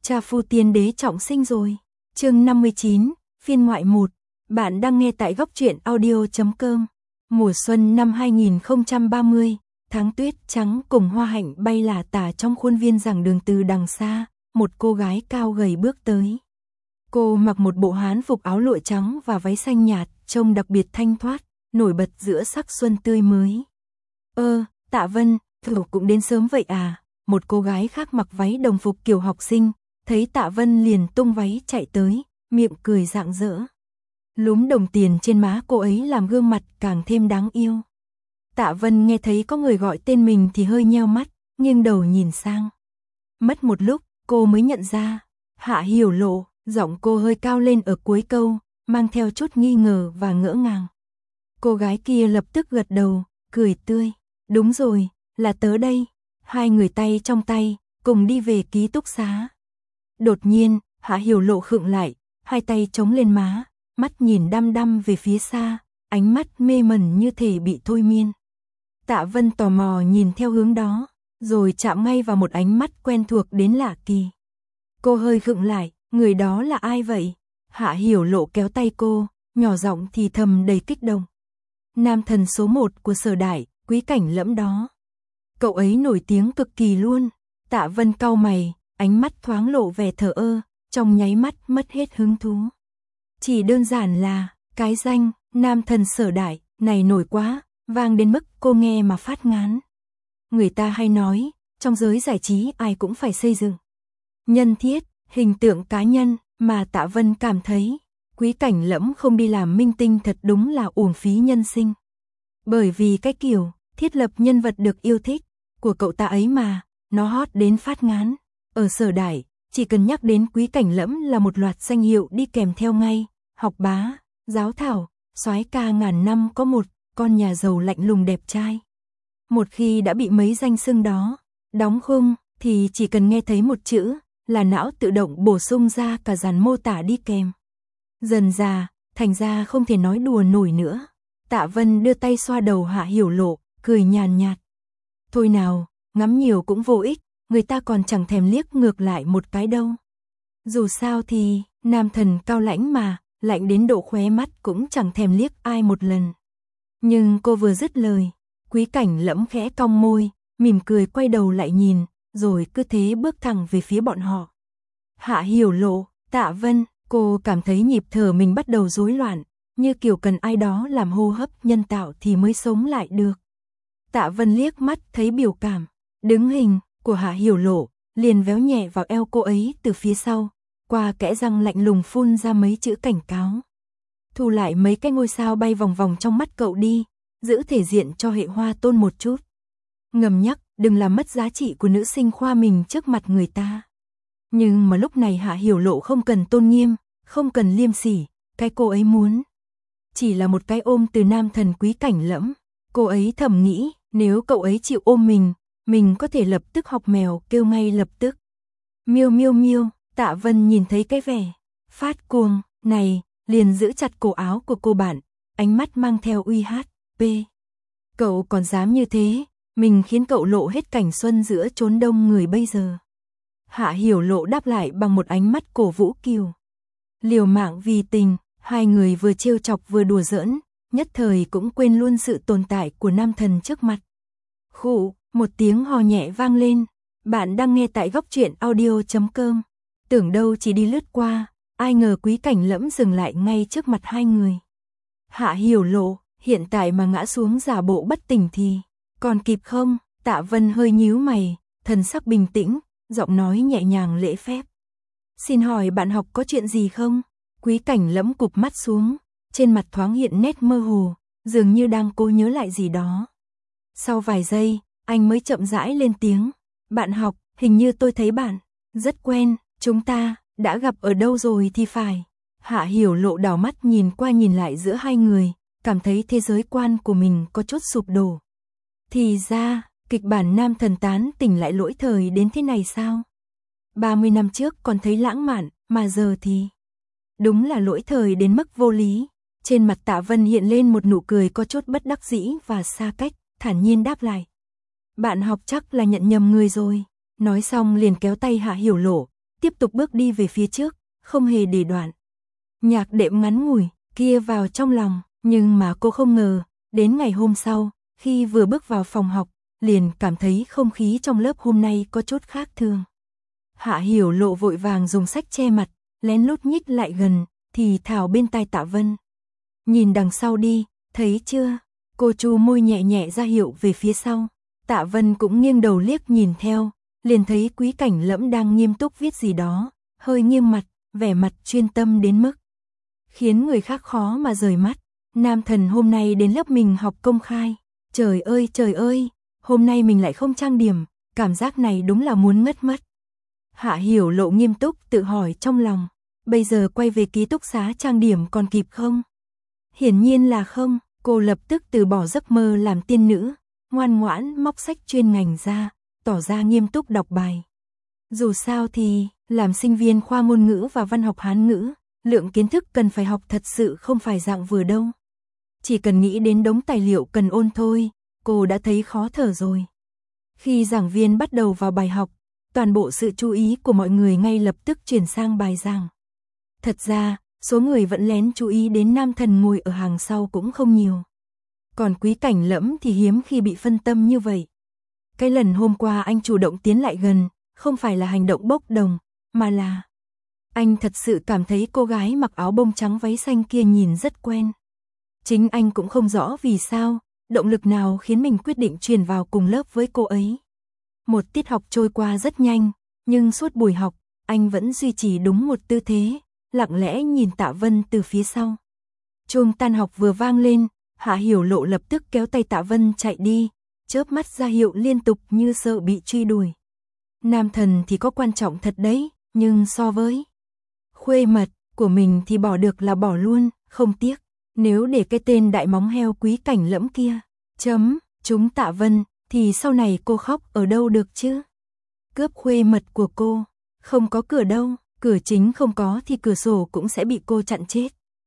Cha phu tiên đế trọng sinh rồi. Chương 59, phiên ngoại 1. Bạn đang nghe tại góc truyện audio.com. Mùa xuân năm 2030, tháng tuyết trắng cùng hoa hạnh bay lả tả trong khuôn viên giảng đường. Từ đằng xa, một cô gái cao gầy bước tới. Cô mặc một bộ hán phục áo lụa trắng và váy xanh nhạt, trông đặc biệt thanh thoát, nổi bật giữa sắc xuân tươi mới. Tạ Vân, cậu cũng đến sớm vậy à? Một cô gái khác mặc váy đồng phục kiểu học sinh, thấy Tạ Vân liền tung váy chạy tới, miệng cười rạng rỡ. Lúm đồng tiền trên má cô ấy làm gương mặt càng thêm đáng yêu. Tạ Vân nghe thấy có người gọi tên mình thì hơi nheo mắt, nghiêng đầu nhìn sang. Mất một lúc, cô mới nhận ra, Hạ Hiểu Lộ, giọng cô hơi cao lên ở cuối câu, mang theo chút nghi ngờ và ngỡ ngàng. Cô gái kia lập tức gật đầu, cười tươi. Đúng rồi, là tớ đây. Hai người tay trong tay, cùng đi về ký túc xá. Đột nhiên, Hạ Hiểu Lộ khựng lại, hai tay chống lên má, mắt nhìn đăm đăm về phía xa, ánh mắt mê mẩn như thể bị thôi miên. Tạ Vân tò mò nhìn theo hướng đó, rồi chạm ngay vào một ánh mắt quen thuộc đến lạ kỳ. Cô hơi khựng lại, người đó là ai vậy? Hạ Hiểu Lộ kéo tay cô, nhỏ giọng thì thầm đầy kích động. Nam thần số 1 của Sở Đại, Quý Cảnh Lẫm đó. Cậu ấy nổi tiếng cực kỳ luôn. Tạ Vân cau mày, ánh mắt thoáng lộ vẻ thờ ơ, trong nháy mắt mất hết hứng thú. Chỉ đơn giản là, cái danh, Nam thần Sở Đại, này nổi quá, vang đến mức cô nghe mà phát ngán. Người ta hay nói, trong giới giải trí ai cũng phải xây dựng nhân thiết, hình tượng cá nhân, mà Tạ Vân cảm thấy, Quý Cảnh Lẫm không đi làm minh tinh thật đúng là uổng phí nhân sinh. Bởi vì cái kiểu, thiết lập nhân vật được yêu thích, của cậu ta ấy mà, nó hot đến phát ngán. Ở Sở Đại, chỉ cần nhắc đến Quý Cảnh Lẫm là một loạt danh hiệu đi kèm theo ngay, học bá, giáo thảo, soái ca ngàn năm có một, con nhà giàu lạnh lùng đẹp trai. Một khi đã bị mấy danh xưng đó đóng khung, thì chỉ cần nghe thấy một chữ, là não tự động bổ sung ra cả dàn mô tả đi kèm. Dần dà, thành ra không thể nói đùa nổi nữa. Tạ Vân đưa tay xoa đầu Hạ Hiểu Lộ, cười nhàn nhạt. Thôi nào, ngắm nhiều cũng vô ích, người ta còn chẳng thèm liếc ngược lại một cái đâu. Dù sao thì, nam thần cao lãnh mà, lạnh đến độ khóe mắt cũng chẳng thèm liếc ai một lần. Nhưng cô vừa dứt lời, Quý Cảnh Lẫm khẽ cong môi, mỉm cười quay đầu lại nhìn, rồi cứ thế bước thẳng về phía bọn họ. Hạ Hiểu Lộ, Tạ Vân, cô cảm thấy nhịp thở mình bắt đầu rối loạn, như kiểu cần ai đó làm hô hấp nhân tạo thì mới sống lại được. Tạ Vân liếc mắt thấy biểu cảm, đứng hình, của Hạ Hiểu Lộ, liền véo nhẹ vào eo cô ấy từ phía sau, qua kẽ răng lạnh lùng phun ra mấy chữ cảnh cáo. Thu lại mấy cái ngôi sao bay vòng vòng trong mắt cậu đi, giữ thể diện cho hệ hoa tôn một chút. Ngầm nhắc, đừng làm mất giá trị của nữ sinh khoa mình trước mặt người ta. Nhưng mà lúc này Hạ Hiểu Lộ không cần tôn nghiêm, không cần liêm sỉ, cái cô ấy muốn chỉ là một cái ôm từ nam thần Quý Cảnh Lẫm. Cô ấy thầm nghĩ, nếu cậu ấy chịu ôm mình có thể lập tức học mèo kêu ngay lập tức. Miêu miêu miêu, Tạ Vân nhìn thấy cái vẻ phát cuồng này, liền giữ chặt cổ áo của cô bạn, ánh mắt mang theo uy hát. Cậu còn dám như thế, mình khiến cậu lộ hết cảnh xuân giữa chốn đông người bây giờ. Hạ Hiểu Lộ đáp lại bằng một ánh mắt cổ vũ kiều. Liều mạng vì tình, hai người vừa trêu chọc vừa đùa giỡn, nhất thời cũng quên luôn sự tồn tại của nam thần trước mặt. Khụ, một tiếng hò nhẹ vang lên. Bạn đang nghe tại góc truyện audio.com. Tưởng đâu chỉ đi lướt qua, ai ngờ Quý Cảnh Lẫm dừng lại ngay trước mặt hai người. Hạ Hiểu Lộ, hiện tại mà ngã xuống giả bộ bất tỉnh thì còn kịp không? Tạ Vân hơi nhíu mày, thần sắc bình tĩnh, giọng nói nhẹ nhàng lễ phép. Xin hỏi bạn học có chuyện gì không? Quý Cảnh Lẫm cụp mắt xuống, trên mặt thoáng hiện nét mơ hồ, dường như đang cố nhớ lại gì đó. Sau vài giây, anh mới chậm rãi lên tiếng. Bạn học, hình như tôi thấy bạn rất quen, chúng ta đã gặp ở đâu rồi thì phải. Hạ Hiểu Lộ đảo mắt nhìn qua nhìn lại giữa hai người, cảm thấy thế giới quan của mình có chút sụp đổ. Thì ra, kịch bản nam thần tán tỉnh lại lỗi thời đến thế này sao? 30 năm trước còn thấy lãng mạn, mà giờ thì đúng là lỗi thời đến mức vô lý. Trên mặt Tạ Vân hiện lên một nụ cười có chút bất đắc dĩ và xa cách, thản nhiên đáp lại. Bạn học chắc là nhận nhầm người rồi. Nói xong liền kéo tay Hạ Hiểu Lộ, tiếp tục bước đi về phía trước, không hề để đoạn. Nhạc đệm ngắn ngủi kia vào trong lòng, nhưng mà cô không ngờ, đến ngày hôm sau, khi vừa bước vào phòng học, liền cảm thấy không khí trong lớp hôm nay có chút khác thường. Hạ Hiểu Lộ vội vàng dùng sách che mặt, lén lút nhích lại gần, thì thào bên tai Tạ Vân. Nhìn đằng sau đi, thấy chưa? Cô chu môi nhẹ nhẹ ra hiệu về phía sau. Tạ Vân cũng nghiêng đầu liếc nhìn theo, liền thấy Quý Cảnh Lẫm đang nghiêm túc viết gì đó, hơi nghiêng mặt, vẻ mặt chuyên tâm đến mức khiến người khác khó mà rời mắt. Nam Thần hôm nay đến lớp mình học công khai. Trời ơi, hôm nay mình lại không trang điểm, cảm giác này đúng là muốn ngất mất. Hạ Hiểu Lộ nghiêm túc tự hỏi trong lòng, bây giờ quay về ký túc xá trang điểm còn kịp không? Hiển nhiên là không, cô lập tức từ bỏ giấc mơ làm tiên nữ, ngoan ngoãn móc sách chuyên ngành ra, tỏ ra nghiêm túc đọc bài. Dù sao thì, làm sinh viên khoa ngôn ngữ và văn học Hán ngữ, lượng kiến thức cần phải học thật sự không phải dạng vừa đâu. Chỉ cần nghĩ đến đống tài liệu cần ôn thôi, cô đã thấy khó thở rồi. Khi giảng viên bắt đầu vào bài học, toàn bộ sự chú ý của mọi người ngay lập tức chuyển sang bài giảng. Thật ra, số người vẫn lén chú ý đến Nam Thần ngồi ở hàng sau cũng không nhiều. Còn Quý Cảnh Lẫm thì hiếm khi bị phân tâm như vậy. Cái lần hôm qua anh chủ động tiến lại gần, không phải là hành động bốc đồng, mà là anh thật sự cảm thấy cô gái mặc áo bông trắng váy xanh kia nhìn rất quen. Chính anh cũng không rõ vì sao, động lực nào khiến mình quyết định chuyển vào cùng lớp với cô ấy. Một tiết học trôi qua rất nhanh, nhưng suốt buổi học, anh vẫn duy trì đúng một tư thế, lặng lẽ nhìn Tạ Vân từ phía sau. Chuông tan học vừa vang lên, Hạ Hiểu Lộ lập tức kéo tay Tạ Vân chạy đi, chớp mắt ra hiệu liên tục như sợ bị truy đuổi. Nam Thần thì có quan trọng thật đấy, nhưng so với khuê mật của mình thì bỏ được là bỏ luôn, không tiếc. Nếu để cái tên đại móng heo Quý Cảnh Lẫm kia chúng Tạ Vân, thì sau này cô khóc ở đâu được chứ? Cướp khuê mật của cô, không có cửa đâu, cửa chính không có thì cửa sổ cũng sẽ bị cô chặn chết.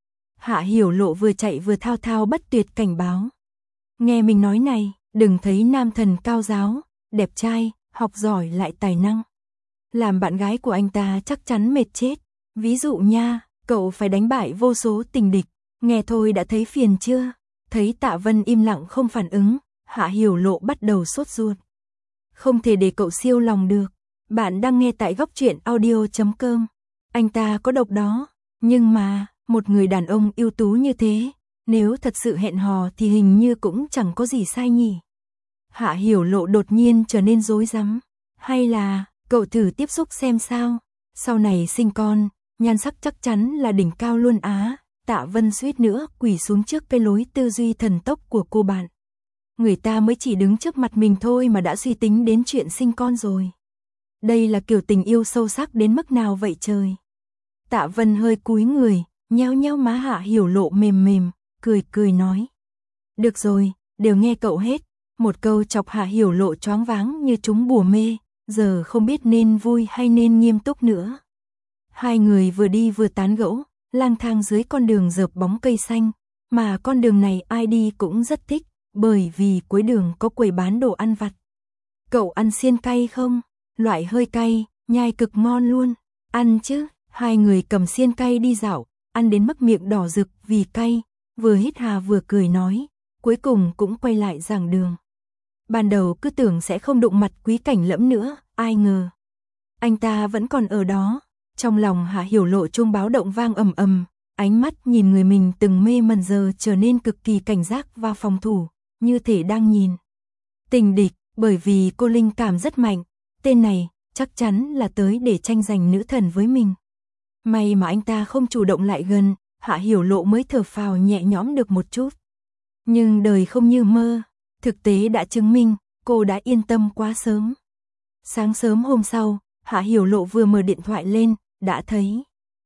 Hạ Hiểu Lộ vừa chạy vừa thao thao bất tuyệt cảnh báo. Nghe mình nói này, đừng thấy Nam Thần cao giáo, đẹp trai, học giỏi lại tài năng. Làm bạn gái của anh ta chắc chắn mệt chết. Ví dụ nha, cậu phải đánh bại vô số tình địch. Nghe thôi đã thấy phiền chưa? Thấy Tạ Vân im lặng không phản ứng, Hạ Hiểu Lộ bắt đầu sốt ruột. Không thể để cậu siêu lòng được. Bạn đang nghe tại góc truyện audio.com. Anh ta có độc đó. Nhưng mà, một người đàn ông ưu tú như thế, nếu thật sự hẹn hò thì hình như cũng chẳng có gì sai nhỉ. Hạ Hiểu Lộ đột nhiên trở nên rối rắm. Hay là, cậu thử tiếp xúc xem sao. Sau này sinh con, nhan sắc chắc chắn là đỉnh cao luôn á. Tạ Vân suýt nữa quỳ xuống trước cái lối tư duy thần tốc của cô bạn. Người ta mới chỉ đứng trước mặt mình thôi mà đã suy tính đến chuyện sinh con rồi. Đây là kiểu tình yêu sâu sắc đến mức nào vậy trời? Tạ Vân hơi cúi người, nheo nheo má Hạ Hiểu Lộ mềm mềm, cười nói. Được rồi, đều nghe cậu hết. Một câu chọc Hạ Hiểu Lộ choáng váng như trúng bùa mê, giờ không biết nên vui hay nên nghiêm túc nữa. Hai người vừa đi vừa tán gẫu, lang thang dưới con đường rợp bóng cây xanh, mà con đường này ai đi cũng rất thích, bởi vì cuối đường có quầy bán đồ ăn vặt. Cậu ăn xiên cay không? Loại hơi cay, nhai cực ngon luôn. Ăn chứ, hai người cầm xiên cay đi dạo, ăn đến mức miệng đỏ rực vì cay, vừa hít hà vừa cười nói, cuối cùng cũng quay lại giảng đường. Ban đầu cứ tưởng sẽ không đụng mặt Quý Cảnh Lẫm nữa, ai ngờ anh ta vẫn còn ở đó. Trong lòng Hạ Hiểu Lộ chuông báo động vang ầm ầm, ánh mắt nhìn người mình từng mê mẩn giờ trở nên cực kỳ cảnh giác và phòng thủ, như thể đang nhìn tình địch, bởi vì cô linh cảm rất mạnh, tên này chắc chắn là tới để tranh giành nữ thần với mình. May mà anh ta không chủ động lại gần, Hạ Hiểu Lộ mới thở phào nhẹ nhõm được một chút. Nhưng đời không như mơ, thực tế đã chứng minh, cô đã yên tâm quá sớm. Sáng sớm hôm sau, Hạ Hiểu Lộ vừa mở điện thoại lên, đã thấy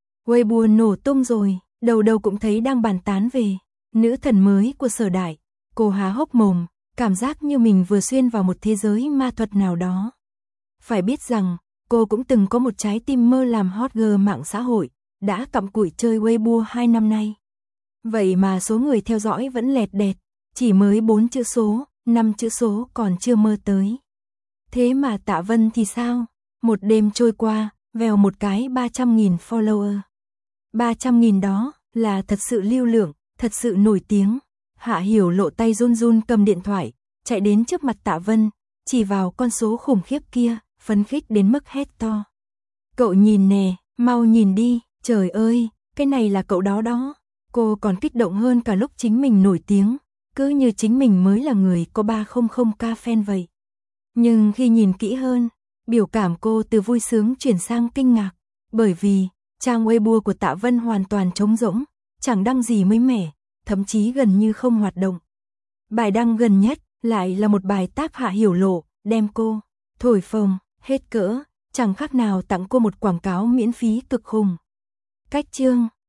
Weibo nổ tung rồi, đầu đầu cũng thấy đang bàn tán về nữ thần mới của Sở Đại. Cô há hốc mồm, cảm giác như mình vừa xuyên vào một thế giới ma thuật nào đó. Phải biết rằng, cô cũng từng có một trái tim mơ làm hot girl mạng xã hội, đã cặm cụi chơi Weibo 2 năm nay. Vậy mà số người theo dõi vẫn lẹt đẹt, chỉ mới 4 chữ số, 5 chữ số còn chưa mơ tới. Thế mà Tạ Vân thì sao? Một đêm trôi qua, vèo một cái 300.000 follower. 300.000 đó là thật sự lưu lượng, thật sự nổi tiếng. Hạ Hiểu Lộ tay run run cầm điện thoại, chạy đến trước mặt Tạ Vân, chỉ vào con số khủng khiếp kia, phấn khích đến mức hét to. Cậu nhìn nè, mau nhìn đi, trời ơi, cái này là cậu đó đó. Cô còn kích động hơn cả lúc chính mình nổi tiếng, cứ như chính mình mới là người có 300k fan vậy. Nhưng khi nhìn kỹ hơn, biểu cảm cô từ vui sướng chuyển sang kinh ngạc, bởi vì trang Weibo của Tạ Vân hoàn toàn trống rỗng, chẳng đăng gì mới mẻ, thậm chí gần như không hoạt động. Bài đăng gần nhất lại là một bài tác Hạ Hiểu Lộ, đem cô thổi phồng hết cỡ, chẳng khác nào tặng cô một quảng cáo miễn phí cực khủng. Cách chương